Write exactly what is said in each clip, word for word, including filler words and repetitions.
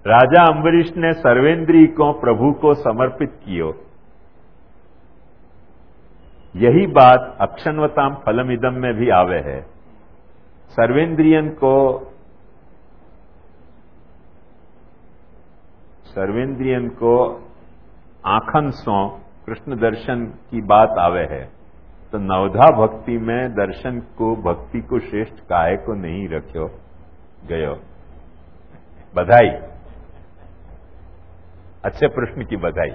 राजा अम्बरीश ने सर्वेंद्री को प्रभु को समर्पित कियो। यही बात अक्षन्वताम फलमिदम में भी आवे है। सर्वेंद्रियन को सर्वेंद्रियन को आंखन सो कृष्ण दर्शन की बात आवे है, तो नवधा भक्ति में दर्शन को भक्ति को श्रेष्ठ काहे को नहीं रखो गयो। बधाई, अच्छे प्रश्न की बधाई।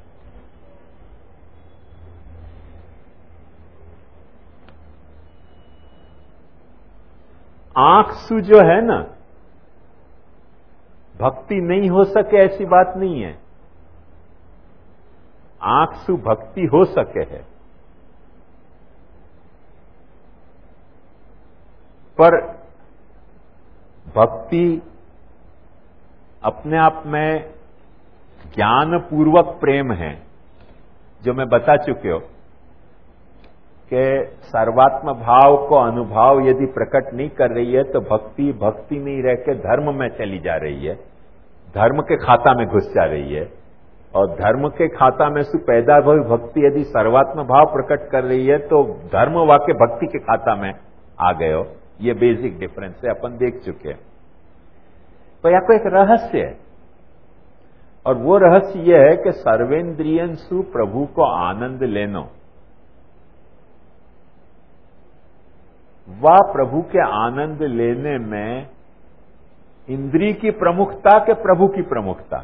आंख सु जो है ना, भक्ति नहीं हो सके ऐसी बात नहीं है। आंख सु भक्ति हो सके है, पर भक्ति अपने आप में ज्ञान पूर्वक प्रेम है, जो मैं बता चुके हो कि सर्वात्म भाव को अनुभव यदि प्रकट नहीं कर रही है तो भक्ति भक्ति नहीं रह के धर्म में चली जा रही है, धर्म के खाता में घुस जा रही है। और धर्म के खाता में से पैदा हुई भक्ति यदि सर्वात्म भाव प्रकट कर रही है तो धर्म वाक्य भक्ति के खाता में आ गए हो। ये बेसिक डिफरेंस है, अपन देख चुके हैं। तो यहां को एक रहस्य है, और वो रहस्य यह है कि सर्वेंद्रियन सु प्रभु को आनंद लेनो, वह प्रभु के आनंद लेने में इंद्रिय की प्रमुखता के प्रभु की प्रमुखता,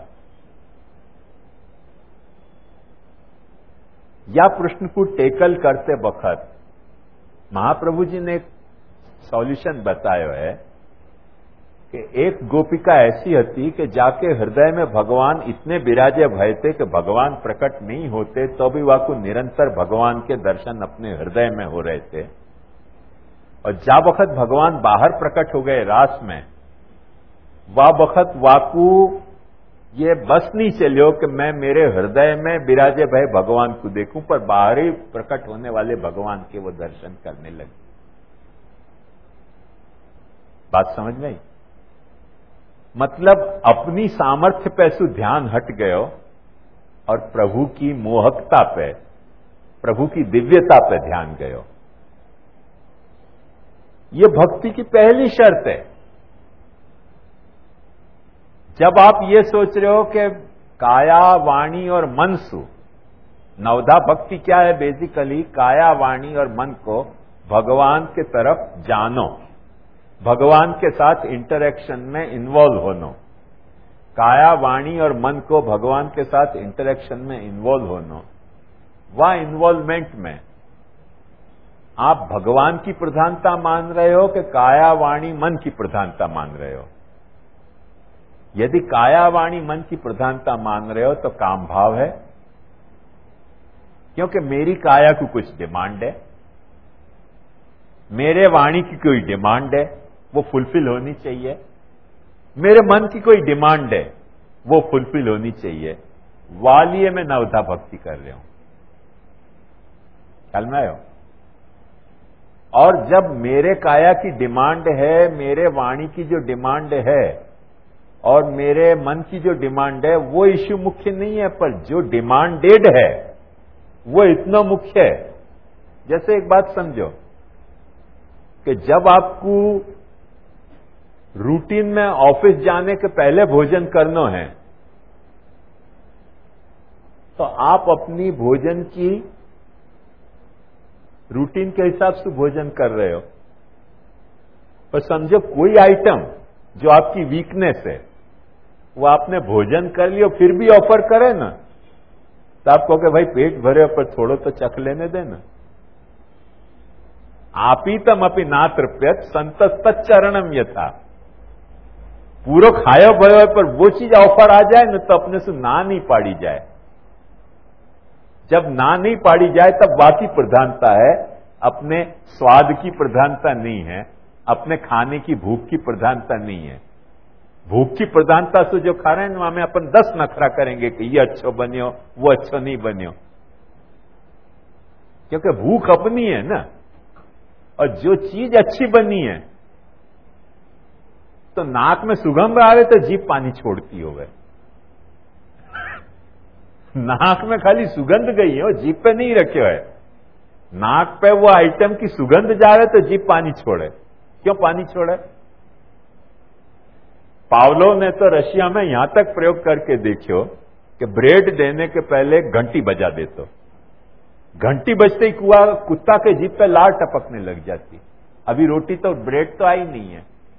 या प्रश्न को टेकल करते वक्त महाप्रभु जी ने एक सॉल्यूशन बताया है कि एक गोपिका ऐसी थी कि जाके हृदय में भगवान इतने विराजे भय थे कि भगवान प्रकट नहीं होते तो भी वह को निरंतर भगवान के दर्शन अपने हृदय में हो रहे थे। और जा वक्त भगवान बाहर प्रकट हो गए रास में, वह वक्त वाकू ये बस नहीं चलियो कि मैं मेरे हृदय में विराजे भय भगवान को देखूं, पर बाहरी प्रकट होने वाले भगवान के वो दर्शन करने लगे। बात समझ में आई? मतलब अपनी सामर्थ्य पे सु ध्यान हट गयो और प्रभु की मोहकता पे, प्रभु की दिव्यता पे ध्यान गयो। ये भक्ति की पहली शर्त है। जब आप ये सोच रहे हो कि काया वाणी और मन सु, नवधा भक्ति क्या है? बेसिकली काया वाणी और मन को भगवान के तरफ जानो, भगवान के साथ इंटरेक्शन में इन्वॉल्व होनो। काया वाणी और मन को भगवान के साथ इंटरेक्शन में इन्वॉल्व होनो, वह इन्वॉल्वमेंट में आप भगवान की प्रधानता मान रहे हो कि काया वाणी मन की प्रधानता मान रहे हो? यदि काया वाणी मन की प्रधानता मान रहे हो तो काम भाव है, क्योंकि मेरी काया को कुछ डिमांड है, मेरे वाणी की कोई डिमांड है, वो फुलफिल होनी चाहिए। मेरे मन की कोई डिमांड है, वो फुलफिल होनी चाहिए। वालिये में नवधा भक्ति कर रहे हो, ख्याल में आयो? और जब मेरे काया की डिमांड है, मेरे वाणी की जो डिमांड है और मेरे मन की जो डिमांड है, वो इश्यू मुख्य नहीं है, पर जो डिमांडेड है वो इतना मुख्य है। जैसे एक बात समझो कि जब आपको रूटीन में ऑफिस जाने के पहले भोजन करना है तो आप अपनी भोजन की रूटीन के हिसाब से भोजन कर रहे हो। पर समझो कोई आइटम जो आपकी वीकनेस है वो आपने भोजन कर लियो फिर भी ऑफर करे ना, तो आप कहोगे भाई पेट भरे पर थोड़ो तो चख लेने देना। आपीतम अपनी ना तृप्यत संतत चरणम यथा, पूरो खायो भयो है पर वो चीज ऑफर आ जाए ना तो अपने से ना नहीं पाड़ी जाए। जब ना नहीं पाड़ी जाए तब बाकी प्रधानता है, अपने स्वाद की प्रधानता नहीं है, अपने खाने की भूख की प्रधानता नहीं है। भूख की प्रधानता से जो खा रहे हैं वहां में अपन दस नखरा करेंगे कि ये अच्छो बनियो वो अच्छो नहीं बनियो, क्योंकि भूख अपनी है ना। और जो चीज अच्छी बनी है तो नाक में सुगंध आवे तो जीभ पानी छोड़ती हो गए। नाक में खाली सुगंध गई हो, जीभ पे नहीं रखे है। नाक पे वो आइटम की सुगंध जावे तो जीभ पानी छोड़े। क्यों पानी छोड़े? पावलोव ने तो रशिया में यहां तक प्रयोग करके देखियो कि ब्रेड देने के पहले घंटी बजा देते। घंटी बजते ही कुआ कुत्ता के जीभ पे लार टपकने लग जाती। अभी रोटी तो ब्रेड तो आई नहीं है।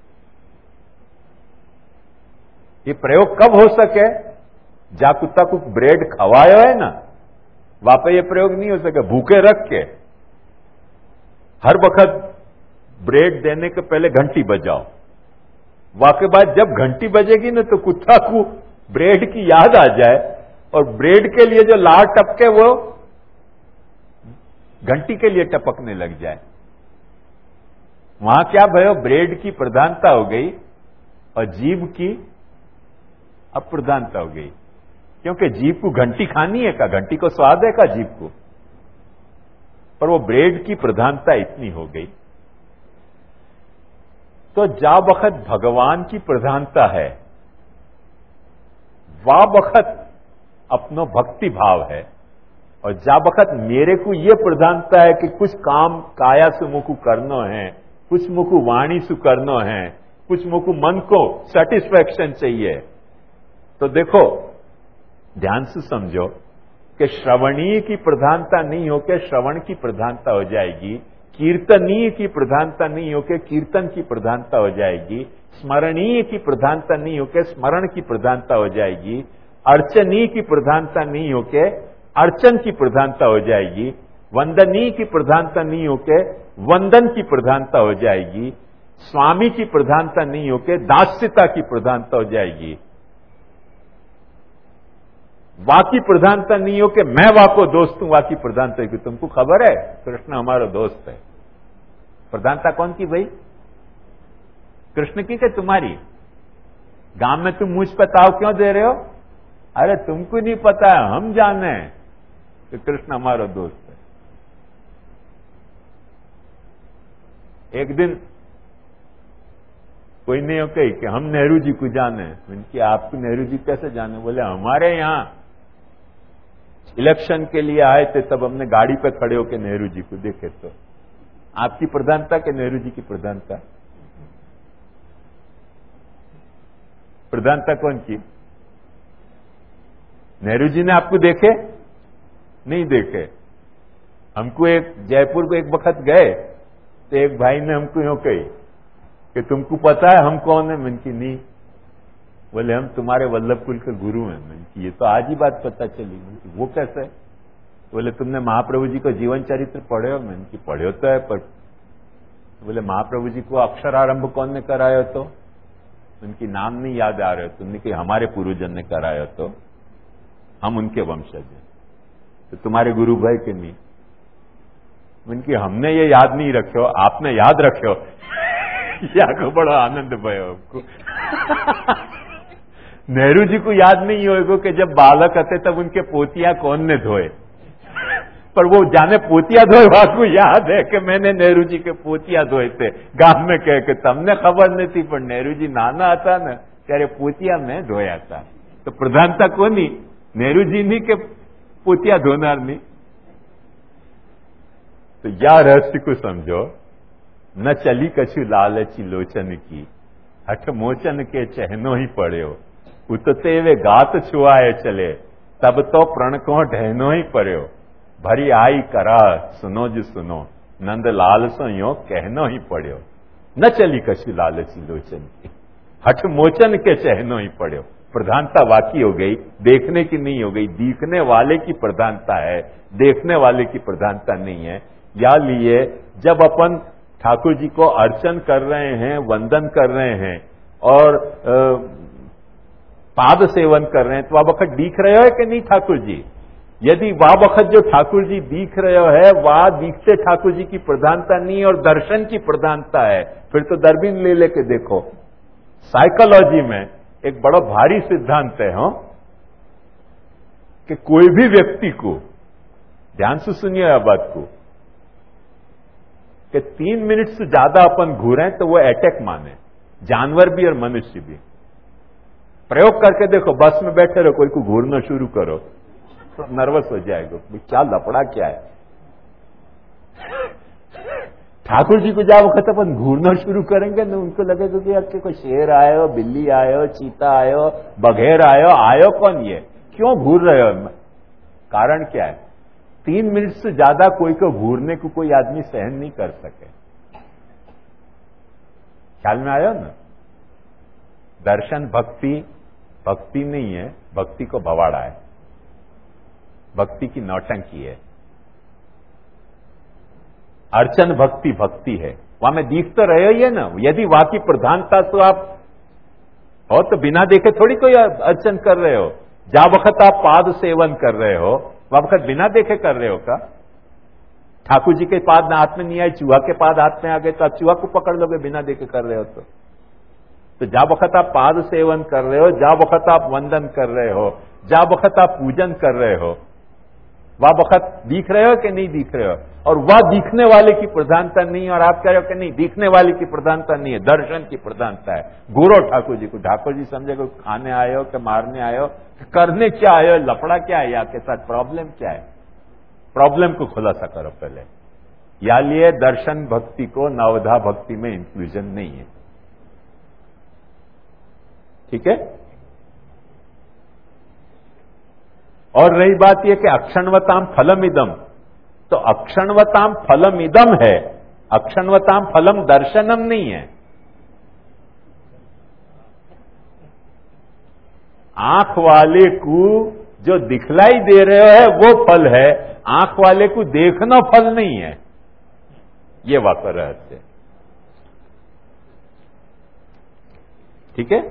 ये प्रयोग कब हो सके? जा कुत्ता को ब्रेड खवायो है ना, वहां पे ये प्रयोग नहीं हो सके। भूखे रख के हर वक्त ब्रेड देने के पहले घंटी बजाओ। वहां के बाद जब घंटी बजेगी ना तो कुत्ता को ब्रेड की याद आ जाए और ब्रेड के लिए जो लार टपके वो घंटी के लिए टपकने लग जाए। वहां क्या भयो? ब्रेड की प्रधानता हो गई और जीभ की अप्रधानता हो गई। क्योंकि जीभ को घंटी खानी है का? घंटी को स्वाद है का जीभ को? पर वो ब्रेड की प्रधानता इतनी हो गई। तो जा वक्त भगवान की प्रधानता है, वा वक्त अपनो भक्ति भाव है। और जा वक्त मेरे को ये प्रधानता है कि कुछ काम काया से मुझको करना है, कुछ मुझको वाणी से करना है, कुछ मुझको मन को सेटिस्फैक्शन चाहिए। तो देखो ध्यान से समझो कि श्रवणीय की प्रधानता नहीं होकर श्रवण की प्रधानता हो जाएगी, कीर्तनीय की प्रधानता नहीं होकर कीर्तन की प्रधानता हो जाएगी, स्मरणीय की प्रधानता नहीं होकर स्मरण की प्रधानता हो जाएगी, अर्चनीय की प्रधानता नहीं होकर अर्चन की प्रधानता हो जाएगी, वंदनीय की प्रधानता नहीं होकर वंदन की प्रधानता हो जाएगी, स्वामी की प्रधानता नहीं होकर दास्यता की प्रधानता हो जाएगी। वाकी प्रधानता नहीं हो कि मैं वाको दोस्त हूं, वाकी प्रधानता है कि तुमको खबर है कृष्ण हमारा दोस्त है। प्रधानता कौन की भाई? कृष्ण की कि तुम्हारी? गांव में तुम मुझ पर ताव क्यों दे रहे हो? अरे तुमको नहीं पता है, हम जाने कि कृष्ण हमारा दोस्त है। एक दिन कोई नहीं हो कही कि हम नेहरू जी को जाने। उनकी आपको नेहरू जी कैसे जाने? बोले हमारे यहां इलेक्शन के लिए आए थे, तब हमने गाड़ी पे खड़े होकर नेहरू जी को देखे। तो आपकी प्रधानता कि नेहरू जी की प्रधानता? प्रधानता कौन की? नेहरू जी ने आपको देखे? नहीं देखे। हमको एक जयपुर को एक वक्त गए तो एक भाई ने हमको यूं कही कि तुमको पता है हम कौन है? मन की नहीं। बोले हम तुम्हारे वल्लभ कुल के गुरु हैं। मन की ये तो आज ही बात पता चली। मन की वो कैसे? बोले तुमने महाप्रभु जी को जीवन चरित्र पढ़े हो? मन की पढ़े हो तो है, पर बोले महाप्रभु जी को अक्षरारंभ कौन ने कराया? तो उनकी नाम नहीं याद आ रहे हो। तुमने कि हमारे पूर्वजन ने कराया, तो हम उनके वंशज हैं। तो तुम्हारे गुरु भाई के नहीं? उनकी हमने ये याद नहीं रखे हो, आपने याद रखे हो। या को बड़ा आनंद भयो आपको। नेहरू जी को याद नहीं होगा कि जब बालक थे तब उनके पोतिया कौन ने धोए, पर वो जाने पोतिया धोए वाको याद है कि मैंने नेहरू जी के पोतिया धोए थे। गांव में कह के तमने खबर नहीं थी, पर नेहरू जी नाना था ना ત્યારે પોતિયા મેં ધોયા હતા। તો પ્રધાનતા કોની? नेहरूजी के पोतिया धोनार नहीं। तो या रहस्य को समझो। न चली कछु लालची लोचन की, हठ मोचन के चहनो ही पड़्यो, उतते वे गात छुआए चले, तब तो प्रण को ढहनो ही पड़्यो, भरी आई करा सुनो जो सुनो, नंद लाल सो यो कहनो ही पड़्यो। न चली कछु लालची लोचन की, हठ मोचन के चहनो ही पड़्यो। प्रधानता वाकी हो गई, देखने की नहीं हो गई। दिखने वाले की प्रधानता है, देखने वाले की प्रधानता नहीं है। या लिए जब अपन ठाकुर जी को अर्चन कर रहे हैं, वंदन कर रहे हैं और पाद सेवन कर रहे हैं, तो वह वक्त दिख रहे हो कि नहीं ठाकुर जी? यदि वह वक्त जो ठाकुर जी दिख रहे है वह दिखते ठाकुर जी की प्रधानता नहीं और दर्शन की प्रधानता है, फिर तो दरबीन ले लेके देखो। साइकोलॉजी में एक बड़ा भारी सिद्धांत है हो कि कोई भी व्यक्ति को, ध्यान से सुनिए यह बात को, कि तीन मिनट से ज्यादा अपन घूरें तो वो अटैक माने। जानवर भी और मनुष्य भी। प्रयोग करके देखो, बस में बैठे रहो, कोई को घूरना शुरू करो तो नर्वस हो जाएगा, क्या लफड़ा क्या है। ठाकुर जी को जा वक्त अपन घूरना शुरू करेंगे ना, उनको लगेगा कि आपके कोई शेर आयो, बिल्ली आयो, चीता आयो, बघेर आयो, आयो कौन ये, क्यों घूर रहे हो? कारण क्या है? तीन मिनट से ज्यादा कोई को घूरने को कोई आदमी सहन नहीं कर सके। ख्याल में आयो ना? दर्शन भक्ति भक्ति नहीं है, भक्ति को भवाड़ा है, भक्ति की नौटंकी है। अर्चन भक्ति भक्ति है, वहां में दिख तो रहे ही है ना। यदि वहां की प्रधानता तो आप हो तो बिना देखे थोड़ी कोई अर्चन कर रहे हो। जा वक्त आप पाद सेवन कर रहे हो, वह वक्त बिना देखे कर रहे हो का? ठाकुर जी के पाद हाथ में नहीं आए, चूहा के पाद हाथ में आ गए तो आप चूहा को पकड़ लोगे बिना देखे कर रहे हो तो। तो जा वक्त आप पाद सेवन कर रहे हो, जा वक्त आप वंदन कर रहे हो, जा वक्त आप पूजन कर रहे हो, वह वक्त दिख रहे हो कि नहीं दिख रहे हो? और वह दिखने वाले की प्रधानता नहीं है, और आप कह रहे हो कि नहीं दिखने वाले की प्रधानता नहीं है, दर्शन की प्रधानता है। गुरु ठाकुर जी को, ठाकुर जी समझे को खाने आए हो कि मारने आए हो कि करने क्या आए हो, लफड़ा क्या है, आपके साथ प्रॉब्लम क्या है? प्रॉब्लम को खुलासा करो पहले। या लिए दर्शन भक्ति को नवधा भक्ति में इंक्लूजन नहीं है, ठीक है। और रही बात यह कि अक्षणवताम फलम इदम, तो अक्षणवताम फलम इदम है, अक्षणवताम फलम दर्शनम नहीं है। आंख वाले को जो दिखलाई दे रहे है वो फल है, आंख वाले को देखना फल नहीं है। ये वाक़ रहस्य, ठीक है।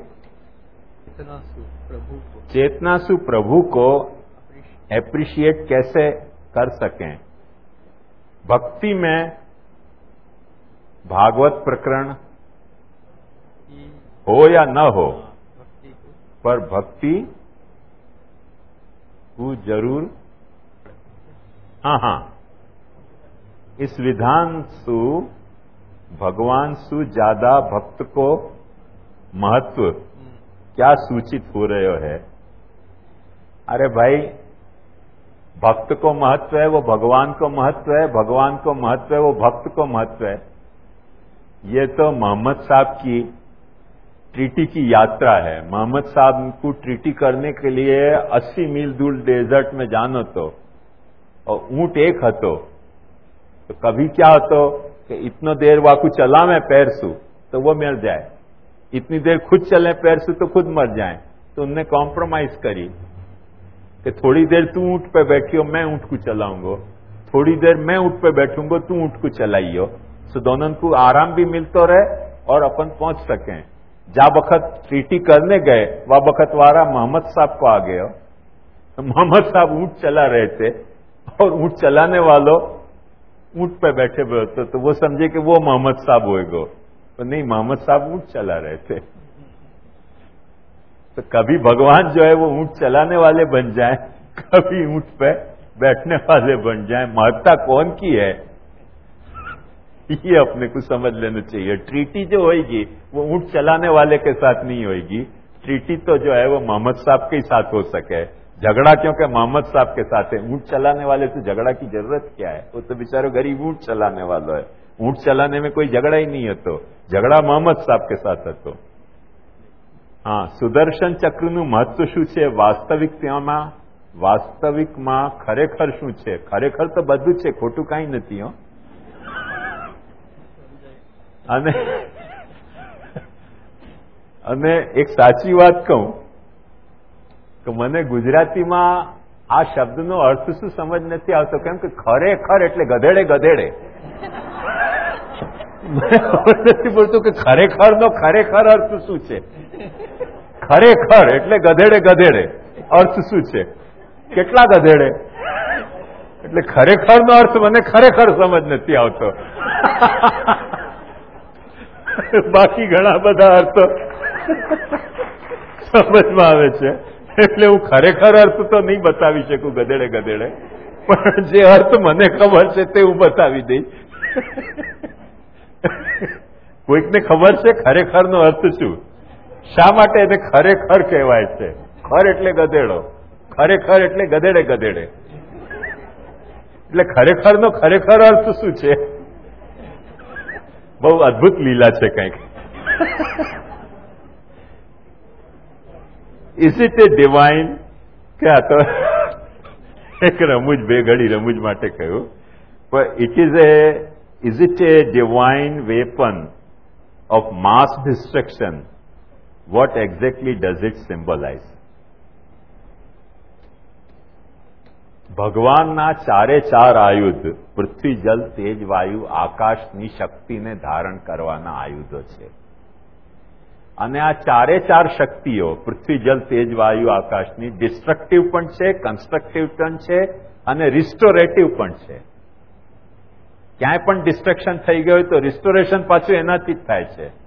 चेतनासु प्रभु को एप्रिशिएट कैसे कर सकें? भक्ति में भागवत प्रकरण हो या न हो, पर भक्ति को जरूर, हाँ हाँ, इस विधान सु भगवान सु ज्यादा भक्त को महत्व क्या सूचित हो रहे है? अरे भाई, भक्त को महत्व है वो भगवान को महत्व है, भगवान को महत्व है वो भक्त को महत्व है। ये तो मोहम्मद साहब की ट्रीटी की यात्रा है। मोहम्मद साहब को ट्रीटी करने के लिए अस्सी मील दूर डेजर्ट में जानो तो, और ऊंट एक हतो, तो कभी क्या होतो कि इतना देर वाकू चला मैं पैर सू तो वो मर जाए, इतनी देर खुद चले पैर से तो खुद मर जाए। तो उनने कॉम्प्रोमाइज करी कि थोड़ी देर तू ऊंट पे बैठी हो, मैं ऊंट को चलाऊंगा, थोड़ी देर मैं ऊंट पे बैठूंगा, तू ऊंट को चलाइयो, सो दोनों को आराम भी मिलता रहे और अपन पहुंच सकें। जा वक्त ट्रीटी करने गए वह वक्त वारा मोहम्मद साहब को आ गए, तो मोहम्मद साहब ऊंट चला रहे थे और ऊंट चलाने वालों ऊंट पे बैठे हुए होते, तो वो समझे कि वो मोहम्मद साहब होएगो, तो नहीं, मोहम्मद साहब ऊंट चला रहे थे। तो कभी भगवान जो है वो ऊंट चलाने वाले बन जाए, कभी ऊंट पे बैठने वाले बन जाए। महत्ता कौन की है ये अपने को समझ लेना चाहिए। ट्रीटी जो होगी वो ऊंट चलाने वाले के साथ नहीं होगी, ट्रीटी तो जो है वो मोहम्मद साहब के साथ हो सके। झगड़ा क्योंकि मोहम्मद साहब के साथ है, ऊंट चलाने वाले से झगड़ा की जरूरत क्या है? वो तो बेचारे गरीब ऊंट चलाने वाला है, ऊंट चलाने में कोई झगड़ा ही नहीं है, तो झगड़ा मोहम्मद साहब के साथ है। तो हाँ, सुदर्शन चक्रનું મહત્વ શું છે? વાસ્તવિકતામાં, વાસ્તવિકમાં ખરેખર શું છે? ખરેખર તો બધું છે, ખોટું કાંઈ નથી હો। અને અને એક સાચી વાત કહું કે મને ગુજરાતીમાં આ શબ્દનો અર્થ શું સમજ નથી આવતો, કેમ કે ખરેખર એટલે ગધેડે ગધેડે। મને ખબર નથી પડતું કે ખરેખરનો ખરેખર અર્થ શું છે। ખરેખર એટલે ગધેડે ગધેડે અર્થ શું છે? કેટલા ગધેડે? એટલે ખરેખરનો અર્થ મને ખરેખર સમજ નથી આવતો। બાકી ઘણા બધા અર્થો સમજમાં આવે છે, એટલે હું ખરેખર અર્થ તો નહીં બતાવી શકું ગધેડે ગધેડે, પણ જે અર્થ મને ખબર છે તે હું બતાવી દઈશ। કોઈકને ખબર છે ખરેખરનો અર્થ શું? શા માટે એને ખરેખર કહેવાય છે? ખર એટલે ગધેડો, ખરેખર એટલે ગધેડે ગધેડે. એટલે ખરેખરનો ખરેખર અર્થ શું છે? બહુ અદભુત લીલા છે કંઈક. Is it a divine? કે આ તો એક રમૂજ, બે ઘડી રમૂજ માટે કહ્યું, પણ it is a is it a divine weapon of mass destruction? What exactly does it symbolize? ભગવાનના ચારે ચાર આયુધ પૃથ્વી, જલ, તેજ, વાયુ, આકાશની શક્તિને ધારણ કરવાના આયુધો છે. અને આ ચારે ચાર શક્તિઓ પૃથ્વી, જલ, તેજ, વાયુ, આકાશની ડિસ્ટ્રક્ટિવ પણ છે, કન્સ્ટ્રક્ટિવ પણ છે અને રિસ્ટોરેટિવ પણ છે. ક્યાંય પણ ડિસ્ટ્રક્શન થઈ ગયું તો રિસ્ટોરેશન પાછું એનાથી જ થાય છે.